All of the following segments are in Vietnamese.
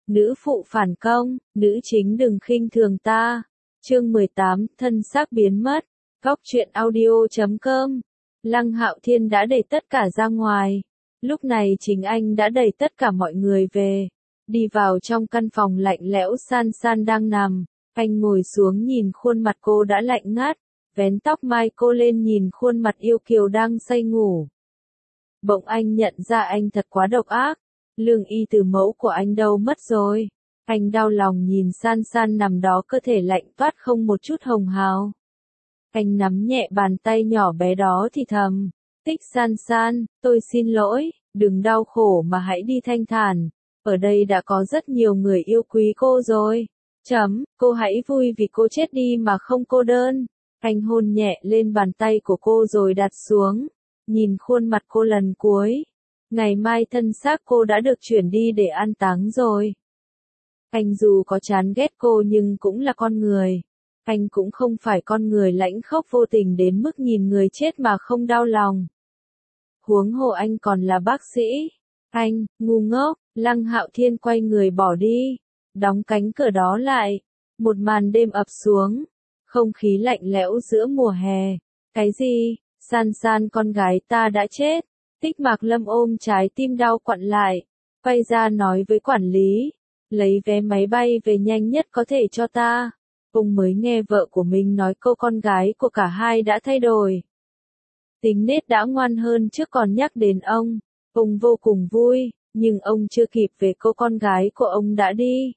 nữ phụ phản công, nữ chính đừng khinh thường ta. Chương 18, thân xác biến mất. Góc truyện audio.com. Lăng Hạo Thiên đã đẩy tất cả ra ngoài. Lúc này chính anh đã đẩy tất cả mọi người về. Đi vào trong căn phòng lạnh lẽo, San San đang nằm. Anh ngồi xuống nhìn khuôn mặt cô đã lạnh ngắt. Vén tóc mai cô lên nhìn khuôn mặt yêu kiều đang say ngủ. Bỗng anh nhận ra anh thật quá độc ác. Lương y từ mẫu của anh đâu mất rồi? Anh đau lòng nhìn San San nằm đó, cơ thể lạnh toát không một chút hồng hào. Anh nắm nhẹ bàn tay nhỏ bé đó thì thầm, Tích San San, tôi xin lỗi, đừng đau khổ mà hãy đi thanh thản. Ở đây đã có rất nhiều người yêu quý cô rồi. Cô hãy vui vì cô chết đi mà không cô đơn. Anh hôn nhẹ lên bàn tay của cô rồi đặt xuống, nhìn khuôn mặt cô lần cuối. Ngày mai thân xác cô đã được chuyển đi để an táng rồi. Anh dù có chán ghét cô nhưng cũng là con người. Anh cũng không phải con người lãnh khốc vô tình đến mức nhìn người chết mà không đau lòng. Huống hồ anh còn là bác sĩ. Anh, ngu ngốc. Lăng Hạo Thiên quay người bỏ đi, đóng cánh cửa đó lại. Một màn đêm ập xuống, không khí lạnh lẽo giữa mùa hè. Cái gì? San San con gái ta đã chết. Tích Mạc Lâm ôm trái tim đau quặn lại, quay ra nói với quản lý, lấy vé máy bay về nhanh nhất có thể cho ta. Ông mới nghe vợ của mình nói cô con gái của cả hai đã thay đổi. Tính nết đã ngoan hơn trước còn nhắc đến ông. Ông vô cùng vui, nhưng ông chưa kịp về cô con gái của ông đã đi.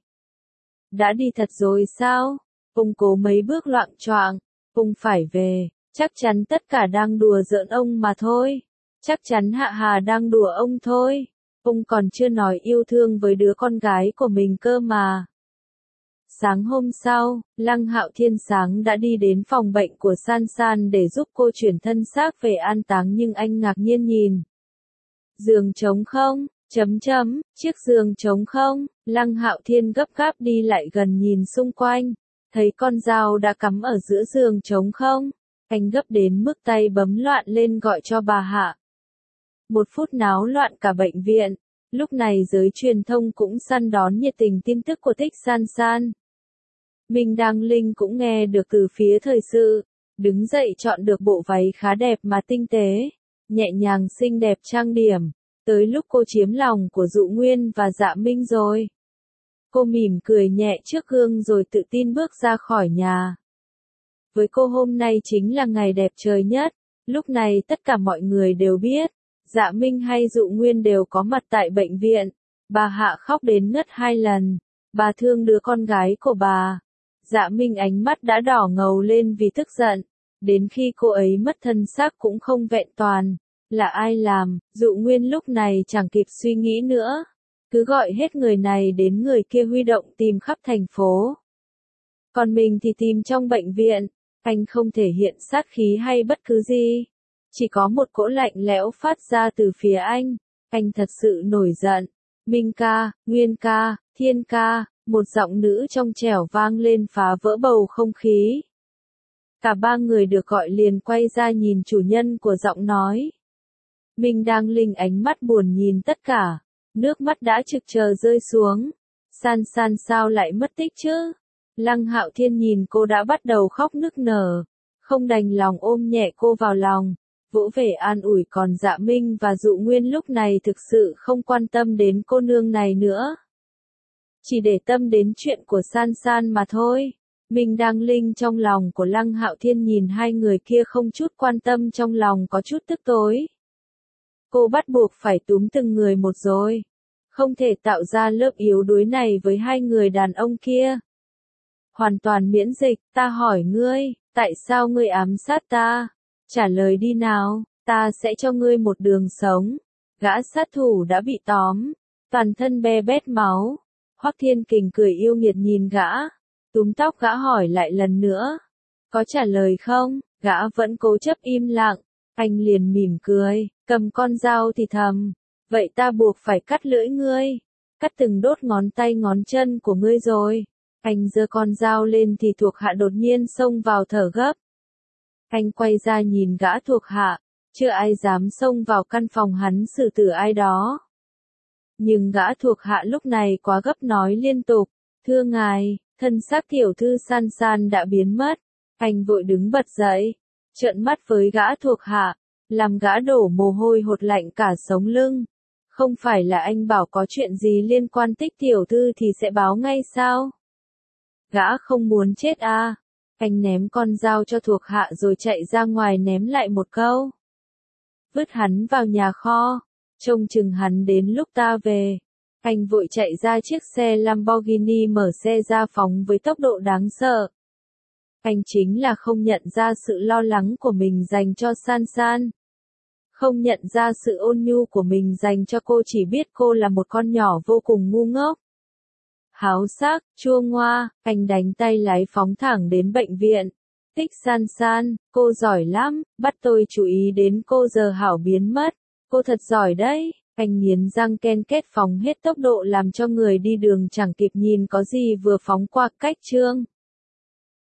Đã đi thật rồi sao? Ông cố mấy bước loạng choạng. Ông phải về, chắc chắn tất cả đang đùa giỡn ông mà thôi. Chắc chắn Hạ Hà đang đùa ông thôi. Ông còn chưa nói yêu thương với đứa con gái của mình cơ mà. Sáng hôm sau, Lăng Hạo Thiên sáng đã đi đến phòng bệnh của San San để giúp cô chuyển thân xác về an táng, nhưng anh ngạc nhiên nhìn. Giường trống không? Chiếc giường trống không? Lăng Hạo Thiên gấp gáp đi lại gần nhìn xung quanh. Thấy con dao đã cắm ở giữa giường trống không? Anh gấp đến mức tay bấm loạn lên gọi cho bà Hạ. Một phút náo loạn cả bệnh viện. Lúc này giới truyền thông cũng săn đón nhiệt tình tin tức của Tích San San. Minh Đăng Linh cũng nghe được từ phía thời sự. Đứng dậy chọn được bộ váy khá đẹp mà tinh tế, nhẹ nhàng xinh đẹp trang điểm. Tới lúc cô chiếm lòng của Dụ Nguyên và Dạ Minh rồi. Cô mỉm cười nhẹ trước gương rồi tự tin bước ra khỏi nhà. Với cô hôm nay chính là ngày đẹp trời nhất. Lúc này tất cả mọi người đều biết, Dạ Minh hay Dụ Nguyên đều có mặt tại bệnh viện. Bà Hạ khóc đến ngất 2 lần. Bà thương đứa con gái của bà. Dạ Minh ánh mắt đã đỏ ngầu lên vì tức giận. Đến khi cô ấy mất thân xác cũng không vẹn toàn. Là ai làm? Dụ Nguyên lúc này chẳng kịp suy nghĩ nữa. Cứ gọi hết người này đến người kia huy động tìm khắp thành phố. Còn mình thì tìm trong bệnh viện. Anh không thể hiện sát khí hay bất cứ gì. Chỉ có một cỗ lạnh lẽo phát ra từ phía anh. Anh thật sự nổi giận. Minh ca, Nguyên ca, Thiên ca, một giọng nữ trong trẻo vang lên phá vỡ bầu không khí. Cả ba người được gọi liền quay ra nhìn chủ nhân của giọng nói. Minh Đăng Linh ánh mắt buồn nhìn tất cả. Nước mắt đã trực chờ rơi xuống. San San sao lại mất tích chứ? Lăng Hạo Thiên nhìn cô đã bắt đầu khóc nức nở. Không đành lòng ôm nhẹ cô vào lòng. Vỗ về an ủi, còn Dạ Minh và Dụ Nguyên lúc này thực sự không quan tâm đến cô nương này nữa. Chỉ để tâm đến chuyện của San San mà thôi. Minh Đăng Linh trong lòng của Lăng Hạo Thiên nhìn hai người kia không chút quan tâm, trong lòng có chút tức tối. Cô bắt buộc phải túm từng người một rồi. Không thể tạo ra lớp yếu đuối này với hai người đàn ông kia. Hoàn toàn miễn dịch. Ta hỏi ngươi, tại sao ngươi ám sát ta? Trả lời đi nào, ta sẽ cho ngươi một đường sống. Gã sát thủ đã bị tóm, toàn thân be bét máu. Hoắc Thiên Kình cười yêu nghiệt nhìn gã, túm tóc gã hỏi lại lần nữa. Có trả lời không? Gã vẫn cố chấp im lặng. Anh liền mỉm cười, cầm con dao thì thầm. Vậy ta buộc phải cắt lưỡi ngươi. Cắt từng đốt ngón tay ngón chân của ngươi rồi. Anh giơ con dao lên thì thuộc hạ đột nhiên xông vào thở gấp. Anh quay ra nhìn gã thuộc hạ. Chưa ai dám xông vào căn phòng hắn xử tử ai đó. Nhưng gã thuộc hạ lúc này quá gấp nói liên tục, thưa ngài, thân xác tiểu thư San San đã biến mất. Anh vội đứng bật dậy, trợn mắt với gã thuộc hạ, làm gã đổ mồ hôi hột lạnh cả sống lưng. Không phải là anh bảo có chuyện gì liên quan Tích tiểu thư thì sẽ báo ngay sao? Gã không muốn chết à? Anh ném con dao cho thuộc hạ rồi chạy ra ngoài ném lại một câu. Vứt hắn vào nhà kho, trông chừng hắn đến lúc ta về. Anh vội chạy ra chiếc xe Lamborghini mở xe ra phóng với tốc độ đáng sợ. Anh chính là không nhận ra sự lo lắng của mình dành cho San San. Không nhận ra sự ôn nhu của mình dành cho cô, chỉ biết cô là một con nhỏ vô cùng ngu ngốc. Háo sắc, chua ngoa, anh đánh tay lái phóng thẳng đến bệnh viện. Tích San San, cô giỏi lắm, bắt tôi chú ý đến cô giờ hảo biến mất. Cô thật giỏi đấy. Anh nghiến răng ken kết phóng hết tốc độ làm cho người đi đường chẳng kịp nhìn có gì vừa phóng qua cách trương.